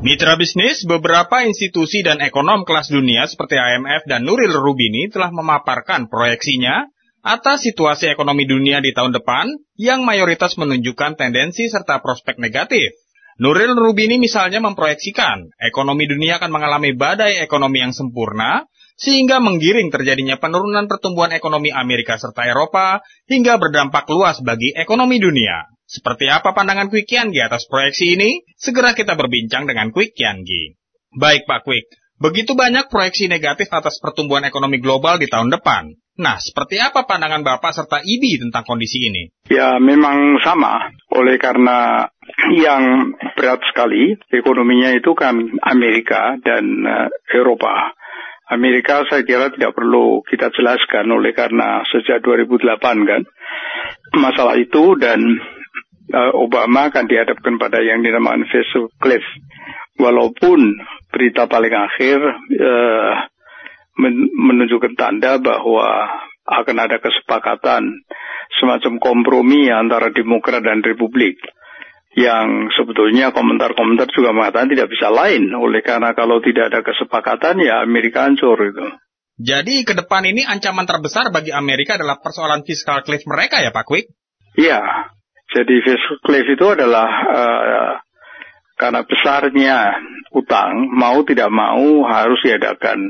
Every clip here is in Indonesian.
Mitra bisnis, beberapa institusi dan ekonom kelas dunia seperti IMF dan Nuril Rubini telah memaparkan proyeksinya atas situasi ekonomi dunia di tahun depan yang mayoritas menunjukkan tendensi serta prospek negatif. Nuril Rubini misalnya memproyeksikan ekonomi dunia akan mengalami badai ekonomi yang sempurna sehingga menggiring terjadinya penurunan pertumbuhan ekonomi Amerika serta Eropa hingga berdampak luas bagi ekonomi dunia. Seperti apa pandangan Kwik Kian Gi atas proyeksi ini? Segera kita berbincang dengan Kwik Kian Gi. Baik Pak Kwik, begitu banyak proyeksi negatif atas pertumbuhan ekonomi global di tahun depan. Nah, seperti apa pandangan Bapak serta IBI tentang kondisi ini? Ya, memang sama. Oleh karena yang berat sekali ekonominya itu kan Amerika dan Eropa. Amerika saya kira tidak perlu kita jelaskan oleh karena sejak 2008 kan masalah itu dan Obama akan dihadapkan pada yang dinamakan fiscal cliff. Walaupun berita paling akhir menunjukkan tanda bahwa akan ada kesepakatan semacam kompromi antara Demokrat dan Republik. Yang sebetulnya komentar-komentar juga mengatakan tidak bisa lain. Oleh karena kalau tidak ada kesepakatan ya Amerika hancur itu. Jadi ke depan ini ancaman terbesar bagi Amerika adalah persoalan fiscal cliff mereka ya Pak Kwik? Iya. Jadi fiscal cliff itu adalah karena besarnya utang, mau tidak mau harus diadakan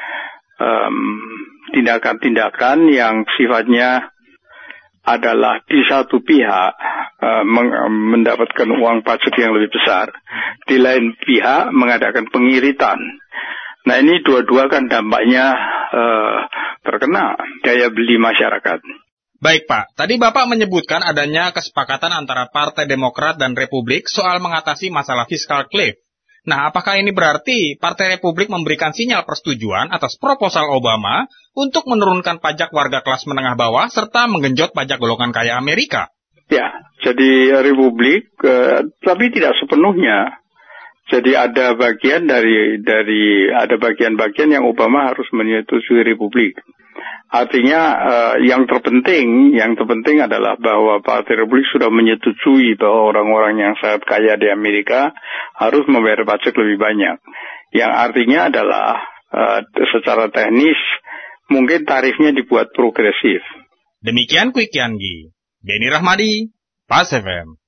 tindakan-tindakan yang sifatnya adalah di satu pihak mendapatkan uang pajak yang lebih besar, di lain pihak mengadakan pengiritan. Nah ini dua-dua kan dampaknya terkena daya beli masyarakat. Baik Pak, tadi Bapak menyebutkan adanya kesepakatan antara Partai Demokrat dan Republik soal mengatasi masalah fiscal cliff. Nah, apakah ini berarti Partai Republik memberikan sinyal persetujuan atas proposal Obama untuk menurunkan pajak warga kelas menengah bawah serta menggenjot pajak golongan kaya Amerika? Ya, jadi Republik, tapi tidak sepenuhnya. Jadi ada bagian ada bagian-bagian yang Obama harus menyetujui Republik. Artinya yang terpenting adalah bahwa Partai Republik sudah menyetujui bahwa orang-orang yang sangat kaya di Amerika harus membayar pajak lebih banyak. Yang artinya adalah secara teknis mungkin tarifnya dibuat progresif. Demikian Kwik Kian Gi. Beni Rahmadi, Pas FM.